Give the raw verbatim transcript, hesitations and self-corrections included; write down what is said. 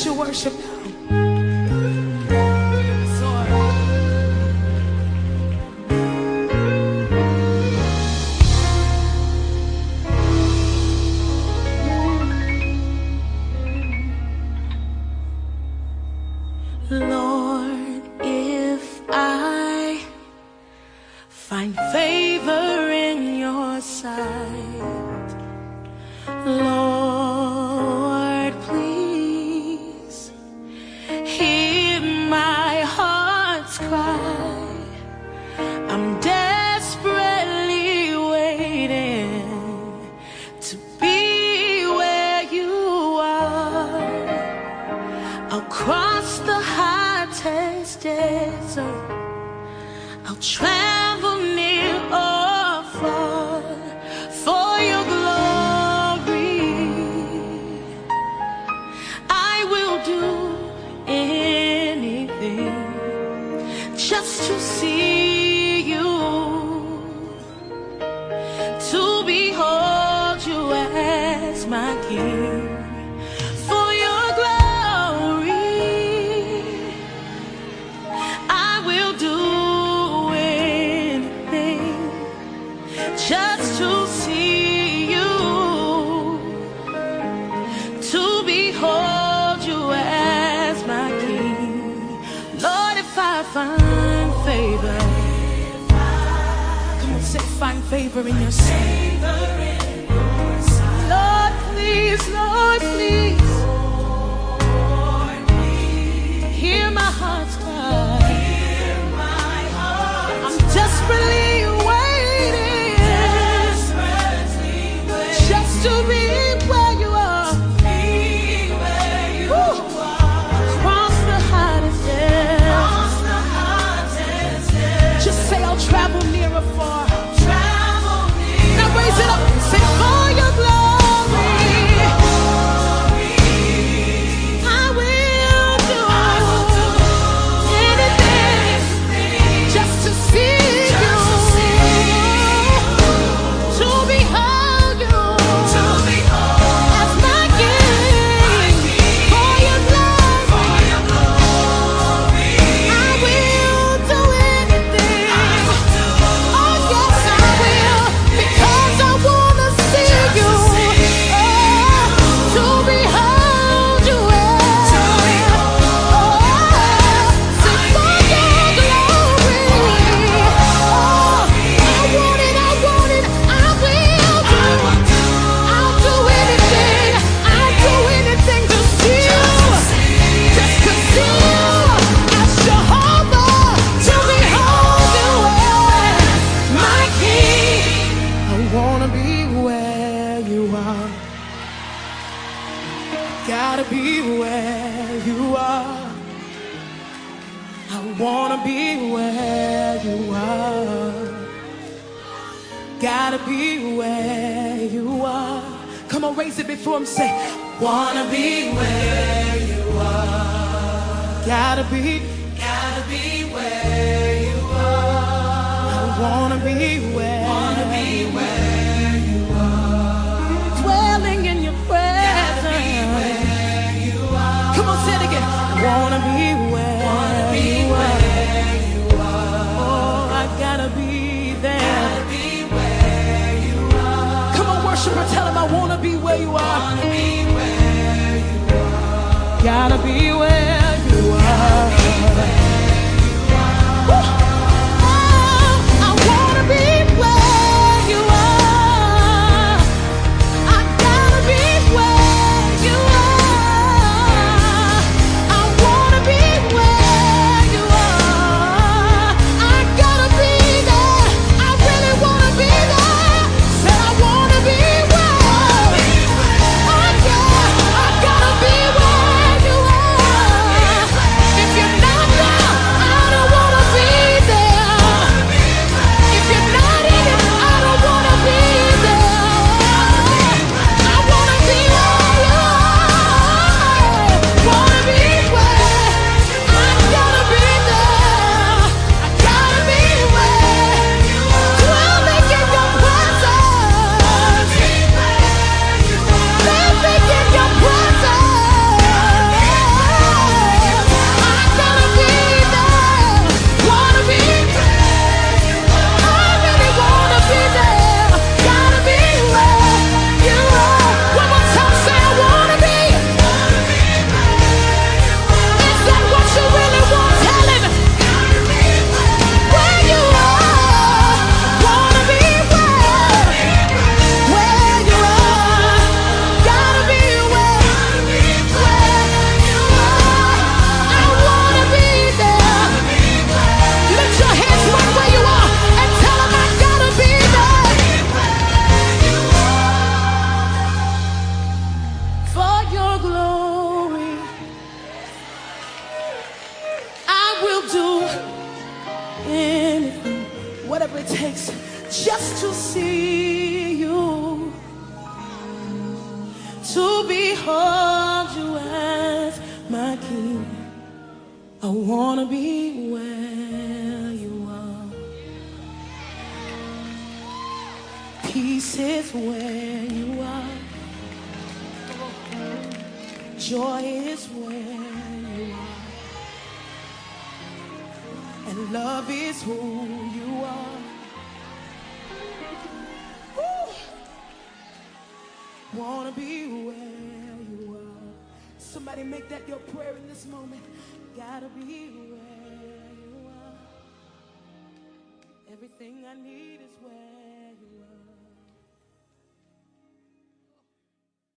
get your worship now. Lord, if I find favor in your sight, Lord, please hear my heart's cry. I'm desperately waiting to be where you are. I'll cross the hottest desert, I'll travel near or far for your glory. I will do anything just to see you, to behold you as my King. For your glory, I will do anything just to see you, to behold you as my King. Lord, if I find favor, come on, say find favor in your sight. Lord, please, Lord, please, hear my heart's cry. I'm desperately to be where you are, Woo. Cross the hottest desert. Just say I'll travel near or far. Now raise it up, say for your glory, I will do anything just to see you, to behold you. Gotta be where you are. I wanna be where you are. Gotta be where you are. Come on, raise it before him, say, wanna be where you are. Gotta be, gotta be where you are. I wanna be where, wanna be where you are. Dwelling in your presence. Gotta be where you are. Come on, say it again. Wanna be where, wanna be you where are. You are. Oh, I gotta be there. Gotta be where you are. Come on, worshiper, tell him I wanna be where you are. Wanna be where you are. Gotta be where you are. I behold you as my king. I wanna be where you are. Peace is where you are. Joy is where you are. And love is who you are. Woo. Wanna be where you are. Somebody make that your prayer in this moment. Gotta be where you are. Everything I need is where you are.